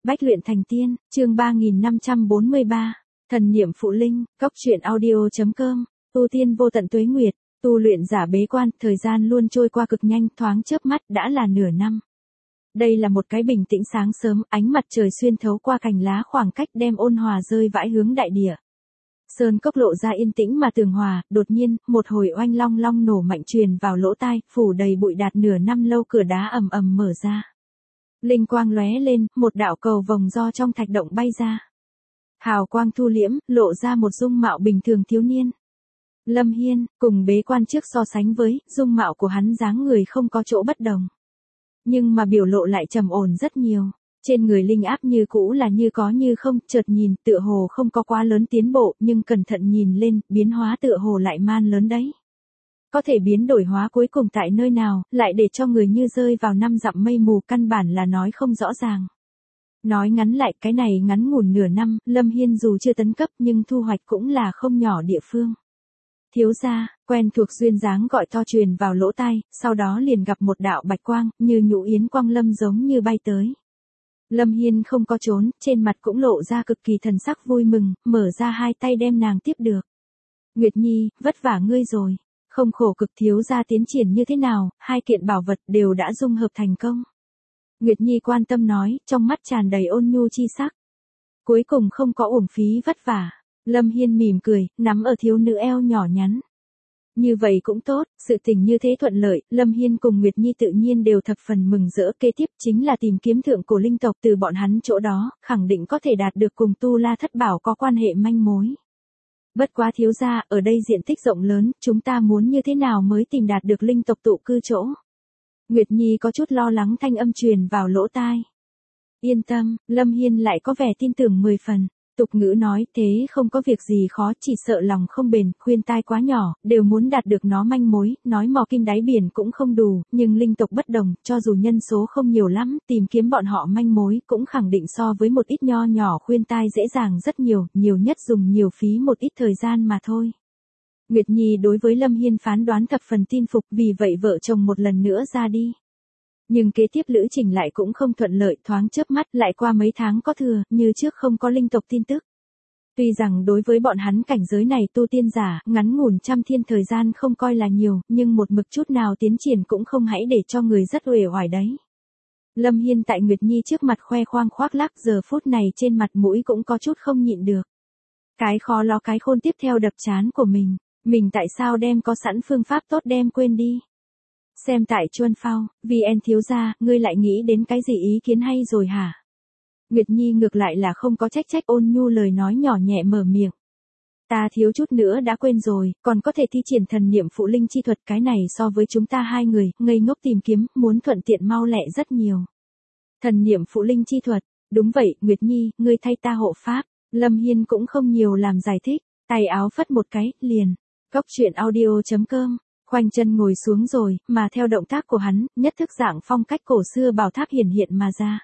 Bách luyện thành tiên, chương 3543, thần niệm phụ linh, cốc truyện audio.com, tu tiên vô tận tuế nguyệt, tu luyện giả bế quan, thời gian luôn trôi qua cực nhanh, thoáng chớp mắt đã là nửa năm. Đây là một cái bình tĩnh sáng sớm, ánh mặt trời xuyên thấu qua cành lá khoảng cách đem ôn hòa rơi vãi hướng đại địa. Sơn cốc lộ ra yên tĩnh mà tường hòa, đột nhiên, một hồi oanh long long nổ mạnh truyền vào lỗ tai, phủ đầy bụi đạt nửa năm lâu cửa đá ầm ầm mở ra. Linh quang lóe lên, một đạo cầu vồng do trong thạch động bay ra. Hào quang thu liễm, lộ ra một dung mạo bình thường thiếu niên. Lâm Hiên, cùng bế quan trước so sánh với, dung mạo của hắn dáng người không có chỗ bất đồng. Nhưng mà biểu lộ lại trầm ổn rất nhiều. Trên người linh áp như cũ là như có như không, chợt nhìn tựa hồ không có quá lớn tiến bộ, nhưng cẩn thận nhìn lên, biến hóa tựa hồ lại man lớn đấy. Có thể biến đổi hóa cuối cùng tại nơi nào, lại để cho người như rơi vào năm dặm mây mù, căn bản là nói không rõ ràng. Nói ngắn lại, cái này ngắn ngủn nửa năm, Lâm Hiên dù chưa tấn cấp nhưng thu hoạch cũng là không nhỏ địa phương. Thiếu gia, quen thuộc duyên dáng gọi to truyền vào lỗ tai, sau đó liền gặp một đạo bạch quang, như nhũ yến quang lâm giống như bay tới. Lâm Hiên không có trốn, trên mặt cũng lộ ra cực kỳ thần sắc vui mừng, mở ra hai tay đem nàng tiếp được. Nguyệt Nhi, vất vả ngươi rồi. Không khổ cực, thiếu gia tiến triển như thế nào, hai kiện bảo vật đều đã dung hợp thành công. Nguyệt Nhi quan tâm nói, trong mắt tràn đầy ôn nhu chi sắc. Cuối cùng không có uổng phí vất vả. Lâm Hiên mỉm cười, nắm ở thiếu nữ eo nhỏ nhắn. Như vậy cũng tốt, sự tình như thế thuận lợi, Lâm Hiên cùng Nguyệt Nhi tự nhiên đều thập phần mừng rỡ. Kế tiếp chính là tìm kiếm thượng cổ linh tộc, từ bọn hắn chỗ đó, khẳng định có thể đạt được cùng Tu La Thất Bảo có quan hệ manh mối. Bất quá thiếu gia, ở đây diện tích rộng lớn, chúng ta muốn như thế nào mới tìm đạt được linh tộc tụ cư chỗ? Nguyệt Nhi có chút lo lắng, thanh âm truyền vào lỗ tai. Yên tâm, Lâm Hiên lại có vẻ tin tưởng 10 phần. Tục ngữ nói, thế không có việc gì khó, chỉ sợ lòng không bền, khuyên tai quá nhỏ, đều muốn đạt được nó manh mối, nói mò kim đáy biển cũng không đủ, nhưng linh tộc bất đồng, cho dù nhân số không nhiều lắm, tìm kiếm bọn họ manh mối, cũng khẳng định so với một ít nho nhỏ khuyên tai dễ dàng rất nhiều, nhiều nhất dùng nhiều phí một ít thời gian mà thôi. Nguyệt Nhi đối với Lâm Hiên phán đoán thập phần tin phục, vì vậy vợ chồng một lần nữa ra đi. Nhưng kế tiếp lữ trình lại cũng không thuận lợi, thoáng chớp mắt lại qua mấy tháng có thừa, như trước không có linh tộc tin tức. Tuy rằng đối với bọn hắn cảnh giới này tu tiên giả, ngắn ngủn trăm thiên thời gian không coi là nhiều, nhưng một mực chút nào tiến triển cũng không hãy để cho người rất uể oải đấy. Lâm Hiên tại Nguyệt Nhi trước mặt khoe khoang khoác lác, giờ phút này trên mặt mũi cũng có chút không nhịn được. Cái khó lo cái khôn tiếp theo đập trán của mình tại sao đem có sẵn phương pháp tốt đem quên đi. Xem tại Chuân Phao, VN thiếu gia, ngươi lại nghĩ đến cái gì ý kiến hay rồi hả? Nguyệt Nhi ngược lại là không có trách ôn nhu lời nói nhỏ nhẹ mở miệng. Ta thiếu chút nữa đã quên rồi, còn có thể thi triển thần niệm phụ linh chi thuật, cái này so với chúng ta hai người, ngây ngốc tìm kiếm, muốn thuận tiện mau lẹ rất nhiều. Thần niệm phụ linh chi thuật, đúng vậy, Nguyệt Nhi, ngươi thay ta hộ pháp. Lâm Hiên cũng không nhiều làm giải thích, tay áo phất một cái, liền. Cốc truyện audio.com. Khoanh chân ngồi xuống rồi, mà theo động tác của hắn, nhất thức dạng phong cách cổ xưa bảo tháp hiển hiện mà ra.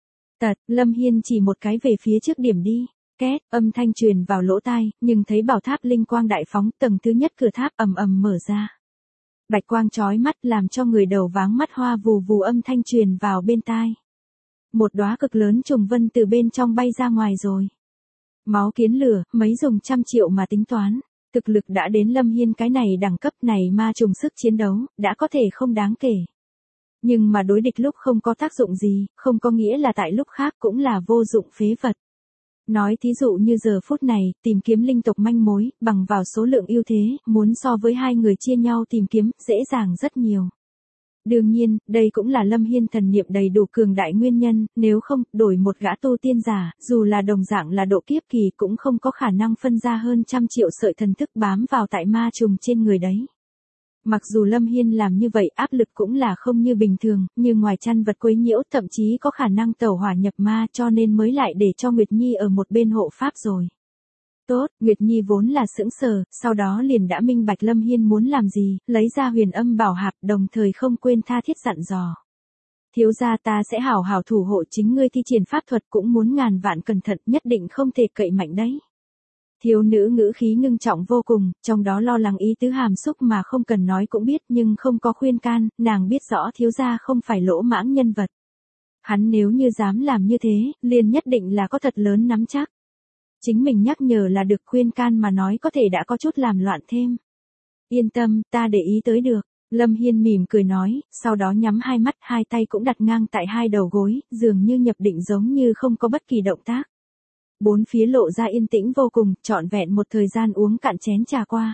Lâm Hiên chỉ một cái về phía trước điểm đi. Két, âm thanh truyền vào lỗ tai, nhưng thấy bảo tháp linh quang đại phóng, tầng thứ nhất cửa tháp ầm ầm mở ra. Bạch quang chói mắt làm cho người đầu váng mắt hoa, vù vù âm thanh truyền vào bên tai. Một đóa cực lớn trùng vân từ bên trong bay ra ngoài rồi. Máu kiến lửa, mấy dùng trăm triệu mà tính toán. Thực lực đã đến Lâm Hiên cái này đẳng cấp này ma trùng sức chiến đấu, đã có thể không đáng kể. Nhưng mà đối địch lúc không có tác dụng gì, không có nghĩa là tại lúc khác cũng là vô dụng phế vật. Nói thí dụ như giờ phút này, tìm kiếm linh tộc manh mối, bằng vào số lượng ưu thế, muốn so với hai người chia nhau tìm kiếm, dễ dàng rất nhiều. Đương nhiên, đây cũng là Lâm Hiên thần niệm đầy đủ cường đại nguyên nhân, nếu không, đổi một gã tu tiên giả, dù là đồng dạng là độ kiếp kỳ cũng không có khả năng phân ra hơn trăm triệu sợi thần thức bám vào tại ma trùng trên người đấy. Mặc dù Lâm Hiên làm như vậy áp lực cũng là không như bình thường, như ngoài chăn vật quấy nhiễu thậm chí có khả năng tẩu hỏa nhập ma, cho nên mới lại để cho Nguyệt Nhi ở một bên hộ pháp rồi. Tốt, Nguyệt Nhi vốn là sững sờ, sau đó liền đã minh bạch Lâm Hiên muốn làm gì, lấy ra huyền âm bảo hạp, đồng thời không quên tha thiết dặn dò. Thiếu gia, ta sẽ hảo hảo thủ hộ chính ngươi thi triển pháp thuật, cũng muốn ngàn vạn cẩn thận, nhất định không thể cậy mạnh đấy. Thiếu nữ ngữ khí ngưng trọng vô cùng, trong đó lo lắng ý tứ hàm xúc mà không cần nói cũng biết, nhưng không có khuyên can, nàng biết rõ thiếu gia không phải lỗ mãng nhân vật. Hắn nếu như dám làm như thế, liền nhất định là có thật lớn nắm chắc. Chính mình nhắc nhở là được, khuyên can mà nói có thể đã có chút làm loạn thêm. Yên tâm, ta để ý tới được. Lâm Hiên mỉm cười nói, sau đó nhắm hai mắt, hai tay cũng đặt ngang tại hai đầu gối, dường như nhập định giống như không có bất kỳ động tác. Bốn phía lộ ra yên tĩnh vô cùng, trọn vẹn một thời gian uống cạn chén trà qua.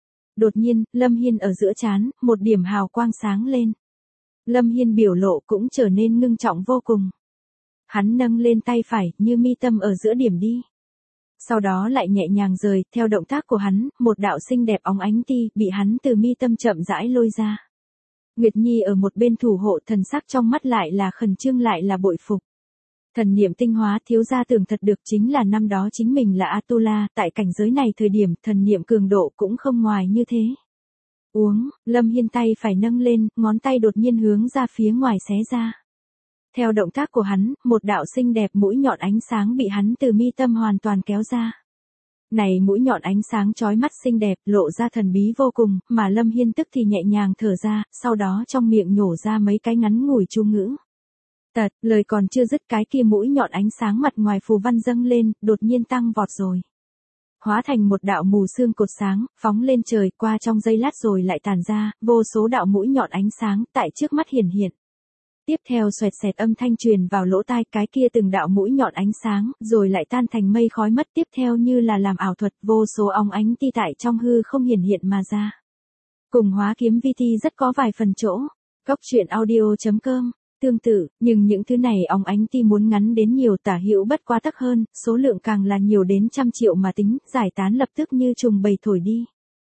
Đột nhiên, Lâm Hiên ở giữa trán, một điểm hào quang sáng lên. Lâm Hiên biểu lộ cũng trở nên ngưng trọng vô cùng. Hắn nâng lên tay phải, như mi tâm ở giữa điểm đi. Sau đó lại nhẹ nhàng rời, theo động tác của hắn, một đạo xinh đẹp óng ánh ti, bị hắn từ mi tâm chậm rãi lôi ra. Nguyệt Nhi ở một bên thủ hộ, thần sắc trong mắt lại là khẩn trương lại là bội phục. Thần niệm tinh hóa, thiếu gia tưởng thật được, chính là năm đó chính mình là Atula, tại cảnh giới này thời điểm, thần niệm cường độ cũng không ngoài như thế. Uống, Lâm Hiên tay phải nâng lên, ngón tay đột nhiên hướng ra phía ngoài xé ra. Theo động tác của hắn, một đạo xinh đẹp mũi nhọn ánh sáng bị hắn từ mi tâm hoàn toàn kéo ra. Này mũi nhọn ánh sáng chói mắt xinh đẹp, lộ ra thần bí vô cùng, mà Lâm Hiên tức thì nhẹ nhàng thở ra, sau đó trong miệng nhổ ra mấy cái ngắn ngủi chú ngữ. Tật, lời còn chưa dứt, cái kia mũi nhọn ánh sáng mặt ngoài phù văn dâng lên, đột nhiên tăng vọt rồi. Hóa thành một đạo mù sương cột sáng, phóng lên trời, qua trong giây lát rồi lại tàn ra, vô số đạo mũi nhọn ánh sáng tại trước mắt hiển hiện. Tiếp theo xoẹt xẹt âm thanh truyền vào lỗ tai, cái kia từng đạo mũi nhọn ánh sáng, rồi lại tan thành mây khói mất, tiếp theo như là làm ảo thuật, vô số óng ánh ti tại trong hư không hiển hiện mà ra. Cùng Hóa Kiếm VT rất có vài phần chỗ. Góc truyện audio.com. Tương tự, nhưng những thứ này óng ánh ti muốn ngắn đến nhiều, tả hữu bất quá tắc hơn, số lượng càng là nhiều đến trăm triệu mà tính, giải tán lập tức như trùng bầy thổi đi.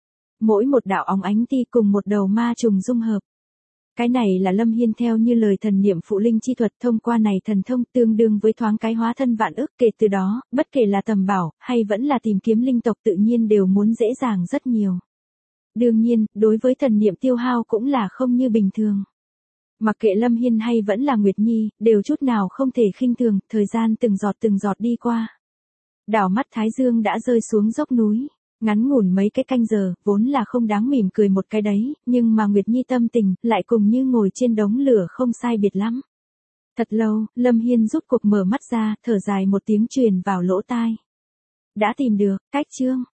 Mỗi một đạo óng ánh ti cùng một đầu ma trùng dung hợp. Cái này là Lâm Hiên theo như lời thần niệm phụ linh chi thuật, thông qua này thần thông tương đương với thoáng cái hóa thân vạn ức, kể từ đó, bất kể là tầm bảo, hay vẫn là tìm kiếm linh tộc tự nhiên đều muốn dễ dàng rất nhiều. Đương nhiên, đối với thần niệm tiêu hao cũng là không như bình thường. Mặc kệ Lâm Hiên hay vẫn là Nguyệt Nhi, đều chút nào không thể khinh thường, thời gian từng giọt đi qua. Đảo mắt Thái Dương đã rơi xuống dốc núi. Ngắn ngủn mấy cái canh giờ, vốn là không đáng mỉm cười một cái đấy, nhưng mà Nguyệt Nhi tâm tình, lại cùng như ngồi trên đống lửa không sai biệt lắm. Thật lâu, Lâm Hiên rút cuộc mở mắt ra, thở dài một tiếng truyền vào lỗ tai. Đã tìm được, cách chương.